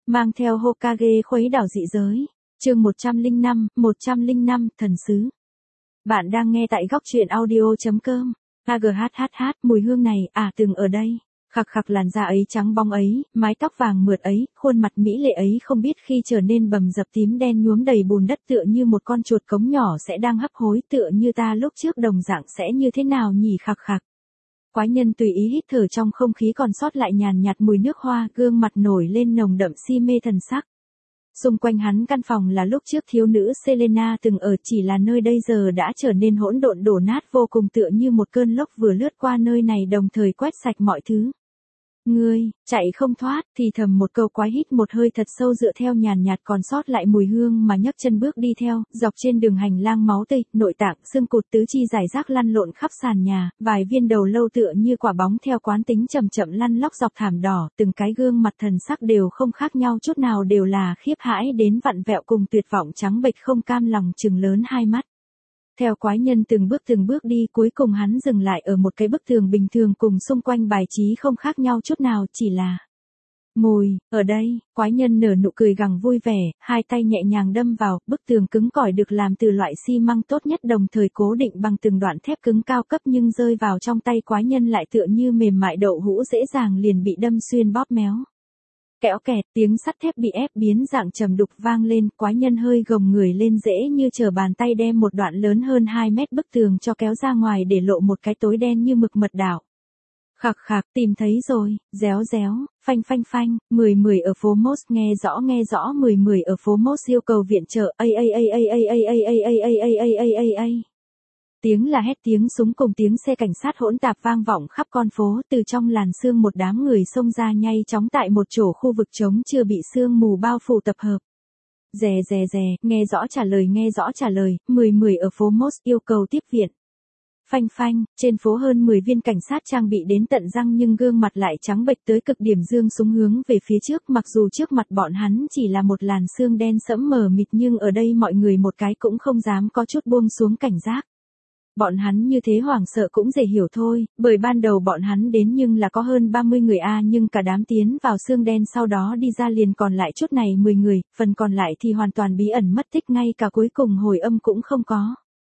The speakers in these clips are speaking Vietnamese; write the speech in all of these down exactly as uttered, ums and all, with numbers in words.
Mang theo Hokage khuấy đảo dị giới. Chương một trăm lẻ năm, một trăm lẻ năm, thần sứ. Bạn đang nghe tại góc truyện audio chấm com. Aghhh, mùi hương này, à từng ở đây. Khặc khặc làn da ấy trắng bóng ấy, mái tóc vàng mượt ấy, khuôn mặt mỹ lệ ấy không biết khi trở nên bầm dập tím đen nhuốm đầy bùn đất tựa như một con chuột cống nhỏ sẽ đang hấp hối tựa như ta lúc trước đồng dạng sẽ như thế nào nhỉ khặc khặc. Quái nhân tùy ý hít thở trong không khí còn sót lại nhàn nhạt mùi nước hoa, gương mặt nổi lên nồng đậm si mê thần sắc. Xung quanh hắn căn phòng là lúc trước thiếu nữ Selena từng ở, chỉ là nơi đây giờ đã trở nên hỗn độn đổ nát vô cùng tựa như một cơn lốc vừa lướt qua nơi này đồng thời quét sạch mọi thứ. Ngươi, chạy không thoát, thì thầm một câu quái hít một hơi thật sâu dựa theo nhàn nhạt còn sót lại mùi hương mà nhấc chân bước đi theo, dọc trên đường hành lang máu tươi, nội tạng, xương cụt tứ chi rải rác lăn lộn khắp sàn nhà, vài viên đầu lâu tựa như quả bóng theo quán tính chậm chậm lăn lóc dọc thảm đỏ, từng cái gương mặt thần sắc đều không khác nhau chút nào đều là khiếp hãi đến vặn vẹo cùng tuyệt vọng trắng bệch không cam lòng trừng lớn hai mắt. Theo quái nhân từng bước từng bước đi cuối cùng hắn dừng lại ở một cái bức tường bình thường cùng xung quanh bài trí không khác nhau chút nào chỉ là mùi, ở đây, quái nhân nở nụ cười gằn vui vẻ, hai tay nhẹ nhàng đâm vào, bức tường cứng cỏi được làm từ loại xi măng tốt nhất đồng thời cố định bằng từng đoạn thép cứng cao cấp nhưng rơi vào trong tay quái nhân lại tựa như mềm mại đậu hũ dễ dàng liền bị đâm xuyên bóp méo. Kẽo kẹt, tiếng sắt thép bị ép biến dạng trầm đục vang lên, quái nhân hơi gồng người lên dễ như chờ bàn tay đem một đoạn lớn hơn hai mét bức tường cho kéo ra ngoài để lộ một cái tối đen như mực mật đảo. Khạc khạc, tìm thấy rồi, réo réo, phanh phanh phanh, mười mười ở phố Mos nghe rõ nghe rõ mười mười ở phố Mos yêu cầu viện trợ, a a a a a a a a a a a a a a a. Tiếng là hét tiếng súng cùng tiếng xe cảnh sát hỗn tạp vang vọng khắp con phố, từ trong làn sương một đám người xông ra nhanh chóng tại một chỗ khu vực trống chưa bị sương mù bao phủ tập hợp. Rè rè rè, nghe rõ trả lời nghe rõ trả lời, mười mười ở phố Mos yêu cầu tiếp viện. Phanh phanh, trên phố hơn mười viên cảnh sát trang bị đến tận răng nhưng gương mặt lại trắng bệch tới cực điểm dương súng hướng về phía trước mặc dù trước mặt bọn hắn chỉ là một làn sương đen sẫm mờ mịt nhưng ở đây mọi người một cái cũng không dám có chút buông xuống cảnh giác. Bọn hắn như thế hoảng sợ cũng dễ hiểu thôi, bởi ban đầu bọn hắn đến nhưng là có hơn ba mươi người a nhưng cả đám tiến vào xương đen sau đó đi ra liền còn lại chút này mười người, phần còn lại thì hoàn toàn bí ẩn mất tích ngay cả cuối cùng hồi âm cũng không có.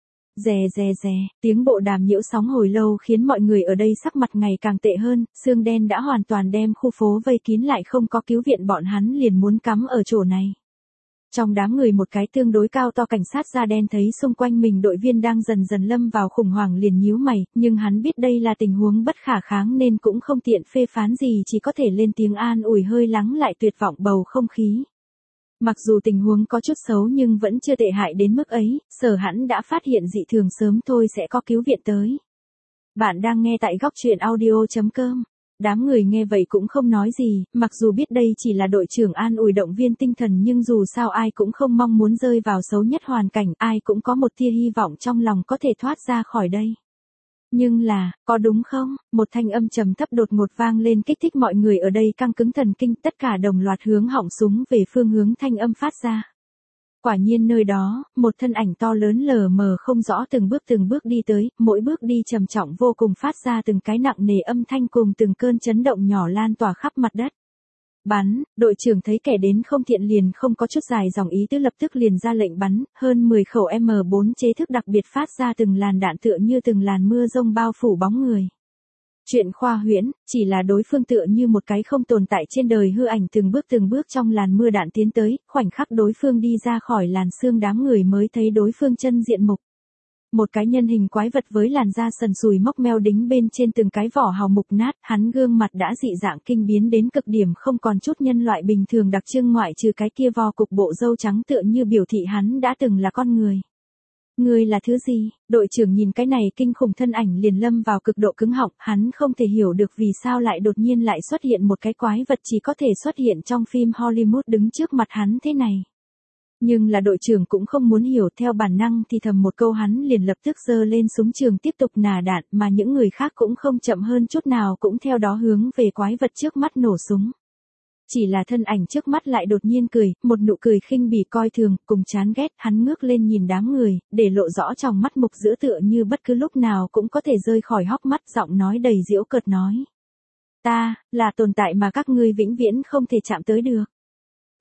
Rè rè rè, tiếng bộ đàm nhiễu sóng hồi lâu khiến mọi người ở đây sắc mặt ngày càng tệ hơn, xương đen đã hoàn toàn đem khu phố vây kín lại không có cứu viện bọn hắn liền muốn cắm ở chỗ này. Trong đám người một cái tương đối cao to cảnh sát da đen thấy xung quanh mình đội viên đang dần dần lâm vào khủng hoảng liền nhíu mày, nhưng hắn biết đây là tình huống bất khả kháng nên cũng không tiện phê phán gì chỉ có thể lên tiếng an ủi hơi lắng lại tuyệt vọng bầu không khí. Mặc dù tình huống có chút xấu nhưng vẫn chưa tệ hại đến mức ấy, Sở hắn đã phát hiện dị thường sớm thôi sẽ có cứu viện tới. Bạn đang nghe tại góc truyện audio chấm com. Đám người nghe vậy cũng không nói gì, mặc dù biết đây chỉ là đội trưởng an ủi động viên tinh thần nhưng dù sao ai cũng không mong muốn rơi vào xấu nhất hoàn cảnh, ai cũng có một tia hy vọng trong lòng có thể thoát ra khỏi đây. Nhưng là, có đúng không? Một thanh âm trầm thấp đột ngột vang lên kích thích mọi người ở đây căng cứng thần kinh, tất cả đồng loạt hướng họng súng về phương hướng thanh âm phát ra. Quả nhiên nơi đó, một thân ảnh to lớn lờ mờ không rõ từng bước từng bước đi tới, mỗi bước đi trầm trọng vô cùng phát ra từng cái nặng nề âm thanh cùng từng cơn chấn động nhỏ lan tỏa khắp mặt đất. Bắn, đội trưởng thấy kẻ đến không thiện liền không có chút dài dòng ý tứ lập tức liền ra lệnh bắn, hơn mười khẩu M bốn chế thức đặc biệt phát ra từng làn đạn tựa như từng làn mưa rông bao phủ bóng người. Chuyện khoa huyễn, chỉ là đối phương tựa như một cái không tồn tại trên đời hư ảnh từng bước từng bước trong làn mưa đạn tiến tới, khoảnh khắc đối phương đi ra khỏi làn sương đám người mới thấy đối phương chân diện mục. Một cái nhân hình quái vật với làn da sần sùi móc meo đính bên trên từng cái vỏ hào mục nát, hắn gương mặt đã dị dạng kinh biến đến cực điểm không còn chút nhân loại bình thường đặc trưng ngoại trừ cái kia vo cục bộ râu trắng tựa như biểu thị hắn đã từng là con người. Ngươi là thứ gì? Đội trưởng nhìn cái này kinh khủng thân ảnh liền lâm vào cực độ cứng họng, hắn không thể hiểu được vì sao lại đột nhiên lại xuất hiện một cái quái vật chỉ có thể xuất hiện trong phim Hollywood đứng trước mặt hắn thế này. Nhưng là đội trưởng cũng không muốn hiểu theo bản năng thì thầm một câu hắn liền lập tức giơ lên súng trường tiếp tục nả đạn mà những người khác cũng không chậm hơn chút nào cũng theo đó hướng về quái vật trước mắt nổ súng. Chỉ là thân ảnh trước mắt lại đột nhiên cười, một nụ cười khinh bỉ coi thường, cùng chán ghét, hắn ngước lên nhìn đám người, để lộ rõ trong mắt mục giữa tựa như bất cứ lúc nào cũng có thể rơi khỏi hốc mắt giọng nói đầy giễu cợt nói. Ta, là tồn tại mà các ngươi vĩnh viễn không thể chạm tới được.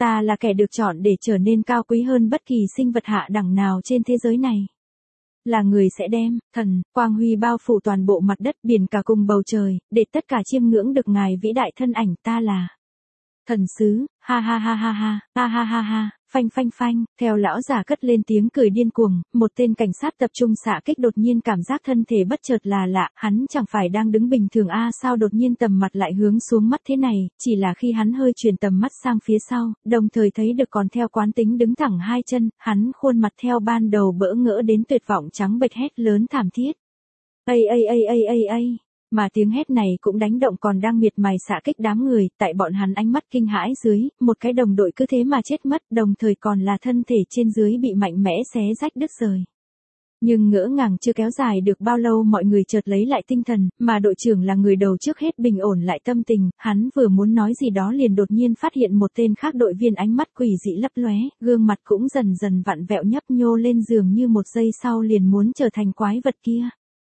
Ta là kẻ được chọn để trở nên cao quý hơn bất kỳ sinh vật hạ đẳng nào trên thế giới này. Là người sẽ đem, thần, quang huy bao phủ toàn bộ mặt đất biển cả cùng bầu trời, để tất cả chiêm ngưỡng được ngài vĩ đại thân ảnh. Ta là thần sứ, ha ha ha ha ha, ha ha ha ha, phanh phanh phanh, theo lão già cất lên tiếng cười điên cuồng, một tên cảnh sát tập trung xạ kích đột nhiên cảm giác thân thể bất chợt là lạ, hắn chẳng phải đang đứng bình thường a sao đột nhiên tầm mặt lại hướng xuống mắt thế này, chỉ là khi hắn hơi chuyển tầm mắt sang phía sau, đồng thời thấy được còn theo quán tính đứng thẳng hai chân, hắn khuôn mặt theo ban đầu bỡ ngỡ đến tuyệt vọng trắng bệch hét lớn thảm thiết. Ây ây ây ây ây ây. Mà tiếng hét này cũng đánh động còn đang miệt mài xạ kích đám người, tại bọn hắn ánh mắt kinh hãi dưới, một cái đồng đội cứ thế mà chết mất, đồng thời còn là thân thể trên dưới bị mạnh mẽ xé rách đứt rời. Nhưng ngỡ ngàng chưa kéo dài được bao lâu mọi người chợt lấy lại tinh thần, mà đội trưởng là người đầu trước hết bình ổn lại tâm tình, hắn vừa muốn nói gì đó liền đột nhiên phát hiện một tên khác đội viên ánh mắt quỷ dị lấp lóe, gương mặt cũng dần dần vặn vẹo nhấp nhô lên giường như một giây sau liền muốn trở thành quái vật kia.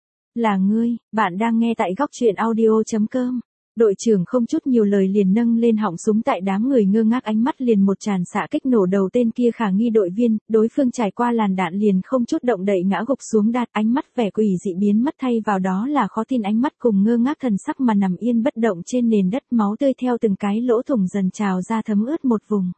Là ngươi, bạn đang nghe tại góc truyện audio chấm com. Đội trưởng không chút nhiều lời liền nâng lên họng súng tại đám người ngơ ngác ánh mắt liền một tràn xạ kích nổ đầu tên kia khả nghi đội viên, đối phương trải qua làn đạn liền không chút động đậy ngã gục xuống đạt ánh mắt vẻ quỷ dị biến mất thay vào đó là khó tin ánh mắt cùng ngơ ngác thần sắc mà nằm yên bất động trên nền đất máu tươi theo từng cái lỗ thủng dần trào ra thấm ướt một vùng.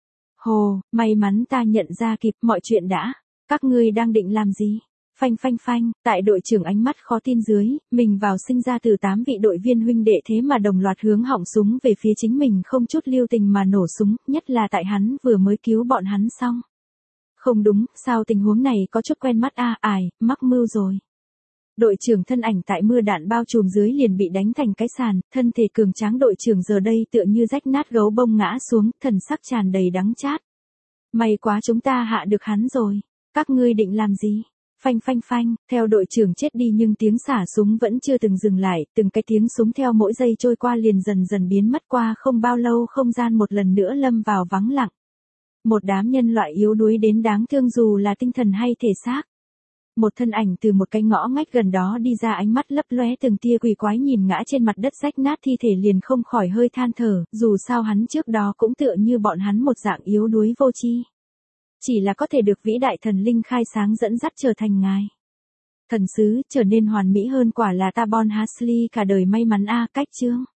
Hồ, may mắn ta nhận ra kịp mọi chuyện đã, các ngươi đang định làm gì? Phanh phanh phanh, tại đội trưởng ánh mắt khó tin dưới, mình vào sinh ra từ tám vị đội viên huynh đệ thế mà đồng loạt hướng họng súng về phía chính mình không chút lưu tình mà nổ súng, nhất là tại hắn vừa mới cứu bọn hắn xong. Không đúng, sao tình huống này có chút quen mắt a à, ải, mắc mưu rồi. Đội trưởng thân ảnh tại mưa đạn bao trùm dưới liền bị đánh thành cái sàn, thân thể cường tráng đội trưởng giờ đây tựa như rách nát gấu bông ngã xuống, thần sắc tràn đầy đắng chát. May quá chúng ta hạ được hắn rồi, các ngươi định làm gì? Phanh phanh phanh, theo đội trưởng chết đi nhưng tiếng xả súng vẫn chưa từng dừng lại, từng cái tiếng súng theo mỗi giây trôi qua liền dần dần biến mất qua không bao lâu không gian một lần nữa lâm vào vắng lặng. Một đám nhân loại yếu đuối đến đáng thương dù là tinh thần hay thể xác. Một thân ảnh từ một cái ngõ ngách gần đó đi ra ánh mắt lấp lóe từng tia quỷ quái nhìn ngã trên mặt đất rách nát thi thể liền không khỏi hơi than thở, dù sao hắn trước đó cũng tựa như bọn hắn một dạng yếu đuối vô tri. Chỉ là có thể được vĩ đại thần linh khai sáng dẫn dắt trở thành ngài. Thần sứ trở nên hoàn mỹ hơn quả là ta Bon Hasley cả đời may mắn a cách chương.